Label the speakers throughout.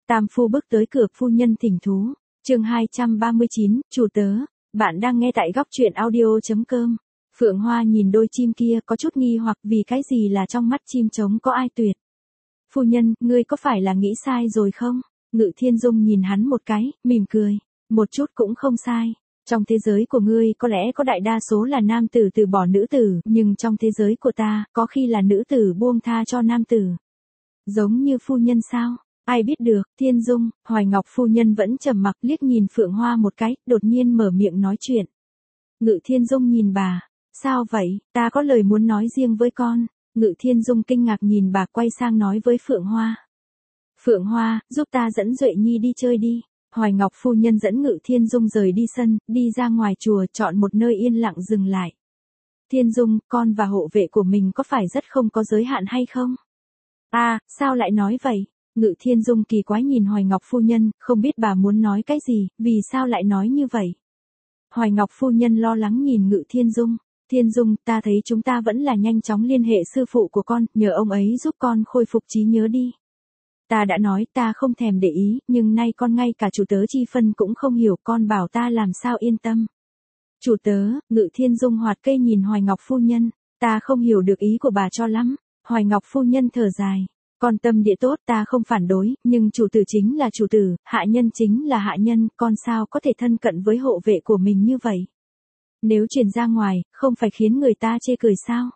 Speaker 1: Tam phu bước tới cửa, phu nhân thỉnh thú. Chương 239, chủ tớ. Bạn đang nghe tại góc truyện audio.com. Phượng Hoa nhìn đôi chim kia có chút nghi hoặc vì cái gì là trong mắt chim trống có ai tuyệt. Phu nhân, ngươi có phải là nghĩ sai rồi không? Ngự Thiên Dung nhìn hắn một cái, mỉm cười. Một chút cũng không sai. Trong thế giới của ngươi có lẽ có đại đa số là nam tử từ bỏ nữ tử, nhưng trong thế giới của ta, có khi là nữ tử buông tha cho nam tử. Giống như phu nhân sao? Ai biết được. Thiên Dung, Hoài Ngọc phu nhân vẫn trầm mặc liếc nhìn Phượng Hoa một cái, đột nhiên mở miệng nói chuyện. Ngự Thiên Dung nhìn bà. Sao vậy, ta có lời muốn nói riêng với con. Ngự Thiên Dung kinh ngạc nhìn bà, quay sang nói với Phượng Hoa. Phượng Hoa, giúp ta dẫn Duệ Nhi đi chơi đi. Hoài Ngọc phu nhân dẫn Ngự Thiên Dung rời đi sân, đi ra ngoài chùa, chọn một nơi yên lặng dừng lại. Thiên Dung, con và hộ vệ của mình có phải rất không có giới hạn hay không? Sao lại nói vậy? Ngự Thiên Dung kỳ quái nhìn Hoài Ngọc phu nhân, không biết bà muốn nói cái gì, vì sao lại nói như vậy? Hoài Ngọc phu nhân lo lắng nhìn Ngự Thiên Dung. Thiên Dung, ta thấy chúng ta vẫn là nhanh chóng liên hệ sư phụ của con, nhờ ông ấy giúp con khôi phục trí nhớ đi. Ta đã nói ta không thèm để ý, nhưng nay con ngay cả chủ tớ chi phân cũng không hiểu, con bảo ta làm sao yên tâm. Chủ tớ, Ngự Thiên Dung hoạt cây nhìn Hoài Ngọc phu nhân, ta không hiểu được ý của bà cho lắm. Hoài Ngọc phu nhân thở dài, con tâm địa tốt ta không phản đối, nhưng chủ tử chính là chủ tử, hạ nhân chính là hạ nhân, con sao có thể thân cận với hộ vệ của mình như vậy? Nếu truyền ra ngoài, không phải khiến người ta chê cười sao?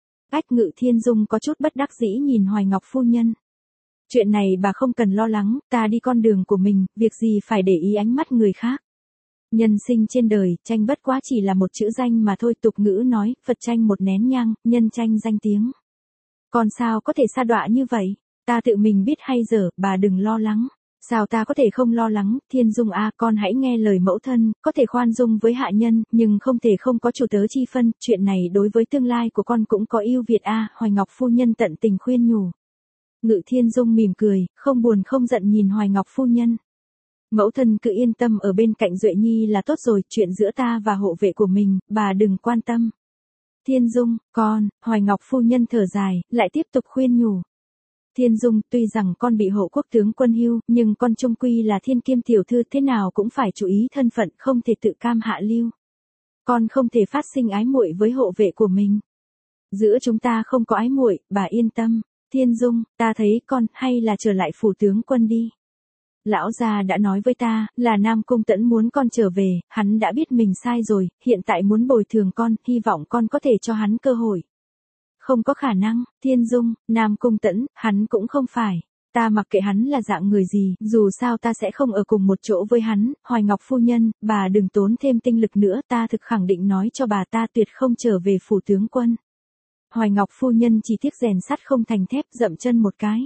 Speaker 1: Ngự Thiên Dung có chút bất đắc dĩ nhìn Hoài Ngọc phu nhân. Chuyện này bà không cần lo lắng, ta đi con đường của mình, việc gì phải để ý ánh mắt người khác. Nhân sinh trên đời, tranh bất quá chỉ là một chữ danh mà thôi, tục ngữ nói, Phật tranh một nén nhang, nhân tranh danh tiếng. Con sao có thể sa đọa như vậy? Ta tự mình biết hay dở, bà đừng lo lắng. Sao ta có thể không lo lắng? Thiên Dung con hãy nghe lời mẫu thân, có thể khoan dung với hạ nhân, nhưng không thể không có chủ tớ chi phân, chuyện này đối với tương lai của con cũng có ưu việt Hoài Ngọc phu nhân tận tình khuyên nhủ. Ngự Thiên Dung mỉm cười, không buồn không giận nhìn Hoài Ngọc phu nhân. Mẫu thân cứ yên tâm ở bên cạnh Duệ Nhi là tốt rồi, chuyện giữa ta và hộ vệ của mình, bà đừng quan tâm. Thiên Dung, con, Hoài Ngọc phu nhân thở dài, lại tiếp tục khuyên nhủ. Thiên Dung, tuy rằng con bị hộ quốc tướng quân hưu, nhưng con chung quy là thiên kiêm tiểu thư, thế nào cũng phải chú ý thân phận, không thể tự cam hạ lưu. Con không thể phát sinh ái muội với hộ vệ của mình. Giữa chúng ta không có ái muội, bà yên tâm. Thiên Dung, ta thấy con hay là trở lại phủ tướng quân đi. Lão gia đã nói với ta, là Nam Cung Tẫn muốn con trở về, hắn đã biết mình sai rồi, hiện tại muốn bồi thường con, hy vọng con có thể cho hắn cơ hội. Không có khả năng. Thiên Dung, Nam Cung Tẫn, hắn cũng không phải. Ta mặc kệ hắn là dạng người gì, dù sao ta sẽ không ở cùng một chỗ với hắn. Hoài Ngọc phu nhân, bà đừng tốn thêm tinh lực nữa, ta thực khẳng định nói cho bà, ta tuyệt không trở về phủ tướng quân. Hoài Ngọc phu nhân chỉ tiếc rèn sắt không thành thép, dậm chân một cái.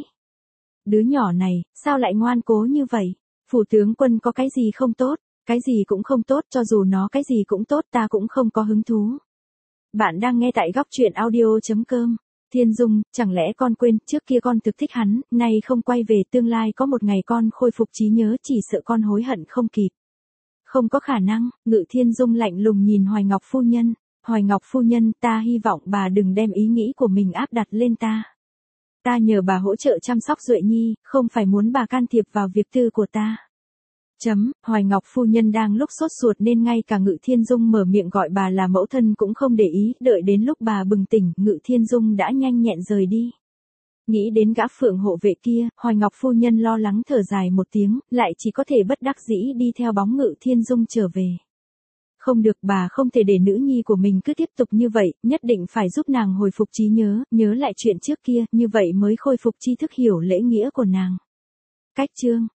Speaker 1: Đứa nhỏ này, sao lại ngoan cố như vậy? Phủ tướng quân có cái gì không tốt? Cái gì cũng không tốt, cho dù nó cái gì cũng tốt ta cũng không có hứng thú. Bạn đang nghe tại góc truyện audio.com. Thiên Dung, chẳng lẽ con quên, trước kia con thực thích hắn, nay không quay về, tương lai có một ngày con khôi phục trí nhớ, chỉ sợ con hối hận không kịp. Không có khả năng. Ngự Thiên Dung lạnh lùng nhìn Hoài Ngọc phu nhân. Hoài Ngọc phu nhân, ta hy vọng bà đừng đem ý nghĩ của mình áp đặt lên ta. Ta nhờ bà hỗ trợ chăm sóc Duệ Nhi, không phải muốn bà can thiệp vào việc tư của ta. Hoài Ngọc phu nhân đang lúc sốt ruột nên ngay cả Ngự Thiên Dung mở miệng gọi bà là mẫu thân cũng không để ý, đợi đến lúc bà bừng tỉnh, Ngự Thiên Dung đã nhanh nhẹn rời đi. Nghĩ đến gã phượng hộ vệ kia, Hoài Ngọc phu nhân lo lắng thở dài một tiếng, lại chỉ có thể bất đắc dĩ đi theo bóng Ngự Thiên Dung trở về. Không được, bà không thể để nữ nhi của mình cứ tiếp tục như vậy, nhất định phải giúp nàng hồi phục trí nhớ, nhớ lại chuyện trước kia, như vậy mới khôi phục tri thức, hiểu lễ nghĩa của nàng. Cách chương